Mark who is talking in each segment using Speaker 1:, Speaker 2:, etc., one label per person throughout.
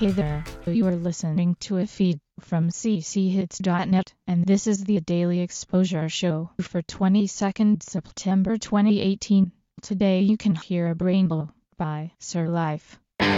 Speaker 1: Hey there, you are listening to a feed from cchits.net, and this is the Daily Exposure Show for 22nd September 2018. Today you can hear Brainbow by Sir Life.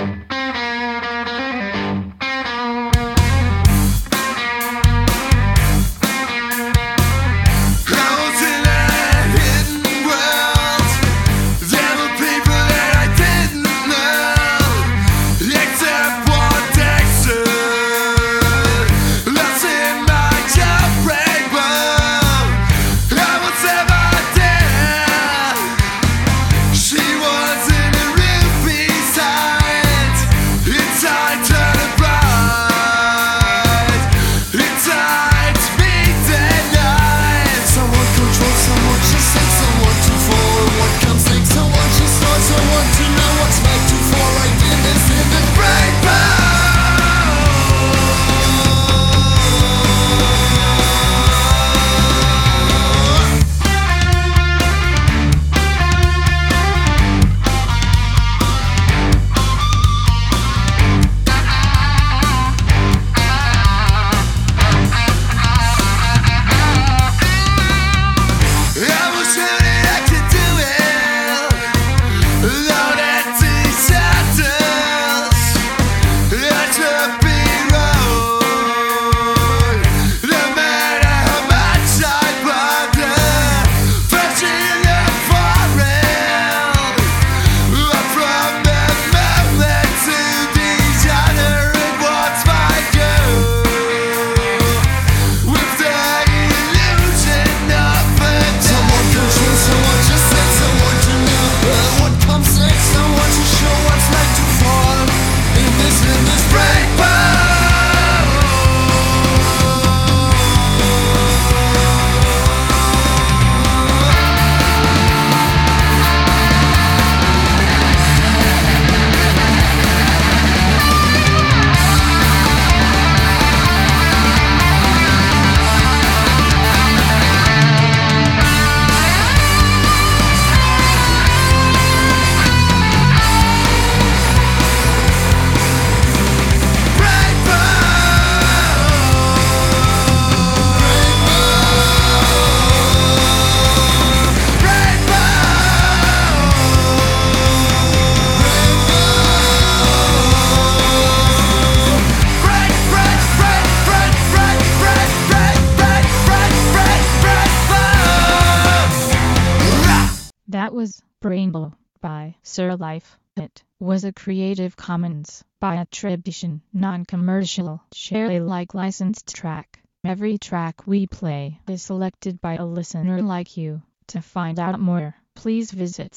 Speaker 1: That was Brainbow by Sir Life. It was a Creative Commons by attribution, non-commercial, share Alike licensed track. Every track we play is selected by a listener like you. To find out more, please visit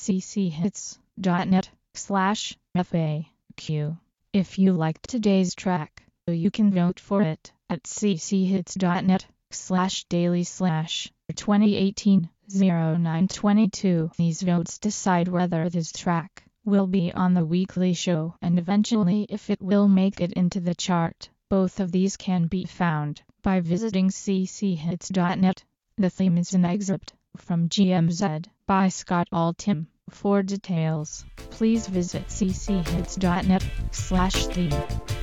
Speaker 1: cchits.net/FAQ. If you liked today's track, you can vote for it at cchits.net/daily/2018-0922. These votes decide whether this track will be on the weekly show and eventually if it will make it into the chart. Both of these can be found by visiting cchits.net. The theme is an excerpt from GMZ by Scott Altham. For details, please visit cchits.net/theme.